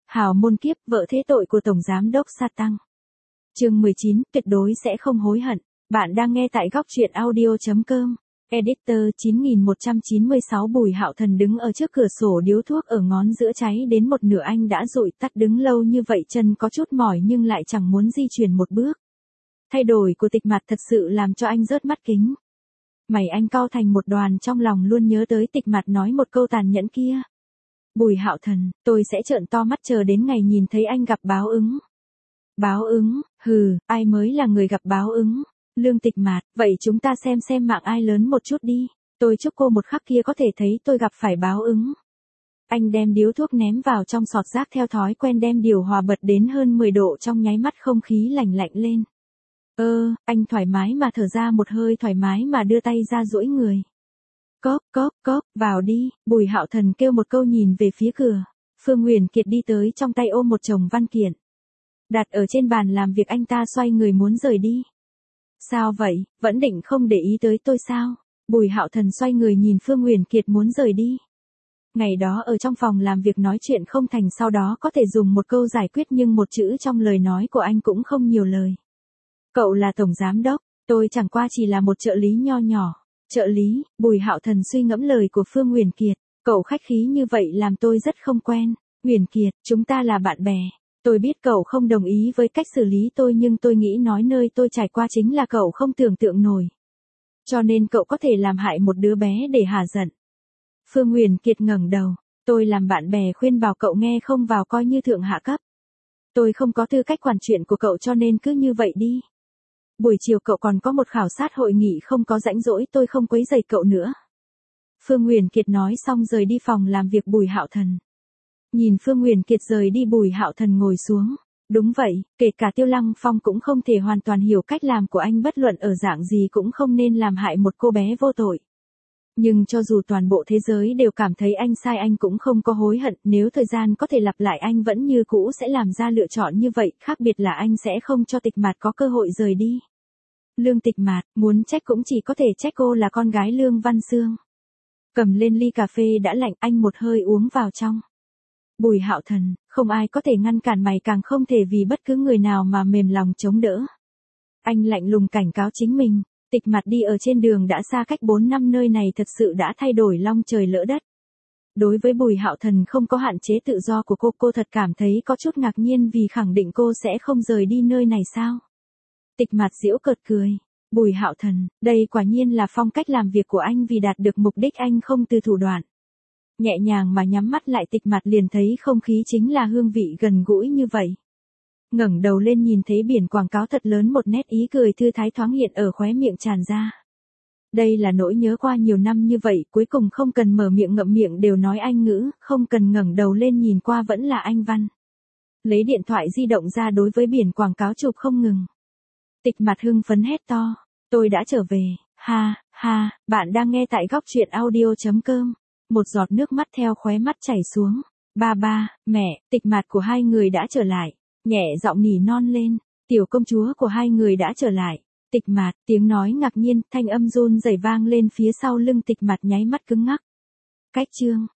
Hào môn kiếp, vợ thế tội của Tổng Giám đốc Sa Tăng. Chương 19, tuyệt đối sẽ không hối hận. Bạn đang nghe tại góc truyện audio.com. Editor 9196 Bùi Hạo Thần đứng ở trước cửa sổ điếu thuốc ở ngón giữa cháy đến một nửa, anh đã dụi tắt, đứng lâu như vậy chân có chút mỏi nhưng lại chẳng muốn di chuyển một bước. Thay đổi của Tịch Mạt thật sự làm cho anh rớt mắt kính. Mày anh cau thành một đoàn, trong lòng luôn nhớ tới Tịch Mạt nói một câu tàn nhẫn kia. Bùi Hạo Thần, tôi sẽ trợn to mắt chờ đến ngày nhìn thấy anh gặp báo ứng. Báo ứng, hừ, ai mới là người gặp báo ứng? Lương Tịch Mạt, vậy chúng ta xem mạng ai lớn một chút đi. Tôi chúc cô một khắc kia có thể thấy tôi gặp phải báo ứng. Anh đem điếu thuốc ném vào trong sọt rác, theo thói quen đem điều hòa bật đến hơn 10 độ, trong nháy mắt không khí lạnh lạnh lên. Anh thoải mái mà thở ra một hơi, thoải mái mà đưa tay ra duỗi người. Cốp, vào đi, Bùi Hạo Thần kêu một câu nhìn về phía cửa. Phương Huyền Kiệt đi tới, trong tay ôm một chồng văn kiện. Đặt ở trên bàn làm việc, anh ta xoay người muốn rời đi. Sao vậy, vẫn định không để ý tới tôi sao? Bùi Hạo Thần xoay người nhìn Phương Huyền Kiệt muốn rời đi. Ngày đó ở trong phòng làm việc nói chuyện không thành, sau đó có thể dùng một câu giải quyết, nhưng một chữ trong lời nói của anh cũng không nhiều lời. Cậu là Tổng Giám đốc, tôi chẳng qua chỉ là một trợ lý nho nhỏ. Trợ lý, Bùi Hạo Thần suy ngẫm lời của Phương Huyền Kiệt. Cậu khách khí như vậy làm tôi rất không quen. Huyền Kiệt, chúng ta là bạn bè. Tôi biết cậu không đồng ý với cách xử lý tôi, nhưng tôi nghĩ nói nơi tôi trải qua chính là cậu không tưởng tượng nổi. Cho nên cậu có thể làm hại một đứa bé để hả giận. Phương Huyền Kiệt ngẩng đầu. Tôi làm bạn bè khuyên bảo cậu nghe không vào coi như thượng hạ cấp. Tôi không có tư cách quản chuyện của cậu, cho nên cứ như vậy đi. Buổi chiều cậu còn có một khảo sát hội nghị, không có rảnh rỗi, tôi không quấy rầy cậu nữa. Phương Huyền Kiệt nói xong rời đi phòng làm việc Bùi Hạo Thần. Nhìn Phương Huyền Kiệt rời đi, Bùi Hạo Thần ngồi xuống. Đúng vậy, kể cả Tiêu Lăng Phong cũng không thể hoàn toàn hiểu cách làm của anh, bất luận ở dạng gì cũng không nên làm hại một cô bé vô tội. Nhưng cho dù toàn bộ thế giới đều cảm thấy anh sai, anh cũng không có hối hận, nếu thời gian có thể lặp lại anh vẫn như cũ sẽ làm ra lựa chọn như vậy, khác biệt là anh sẽ không cho Tịch Mạt có cơ hội rời đi. Lương Tịch Mạt, muốn trách cũng chỉ có thể trách cô là con gái Lương Văn Xương. Cầm lên ly cà phê đã lạnh, anh một hơi uống vào trong. Bùi Hạo Thần, không ai có thể ngăn cản mày, càng không thể vì bất cứ người nào mà mềm lòng chống đỡ. Anh lạnh lùng cảnh cáo chính mình. Tịch Mạt đi ở trên đường đã xa cách 4 năm, nơi này thật sự đã thay đổi long trời lỡ đất. Đối với Bùi Hạo Thần không có hạn chế tự do của cô thật cảm thấy có chút ngạc nhiên, vì khẳng định cô sẽ không rời đi nơi này sao? Tịch Mạt giễu cợt cười. Bùi Hạo Thần, đây quả nhiên là phong cách làm việc của anh, vì đạt được mục đích anh không từ thủ đoạn. Nhẹ nhàng mà nhắm mắt lại, Tịch Mạt liền thấy không khí chính là hương vị gần gũi như vậy. Ngẩng đầu lên nhìn thấy biển quảng cáo thật lớn, một nét ý cười thư thái thoáng hiện ở khóe miệng tràn ra. Đây là nỗi nhớ qua nhiều năm như vậy, cuối cùng không cần mở miệng ngậm miệng đều nói Anh ngữ, không cần ngẩng đầu lên nhìn qua vẫn là Anh văn. Lấy điện thoại di động ra, đối với biển quảng cáo chụp không ngừng. Tịch Mạt hưng phấn hét to, tôi đã trở về, ha, bạn đang nghe tại góc truyện audio.com. Một giọt nước mắt theo khóe mắt chảy xuống. Ba, mẹ, Tịch Mạt của hai người đã trở lại. Nhẹ giọng nỉ non lên, tiểu công chúa của hai người đã trở lại. Tịch Mạt, tiếng nói ngạc nhiên, thanh âm run rẩy vang lên phía sau lưng Tịch Mạt, nháy mắt cứng ngắc. Cách chương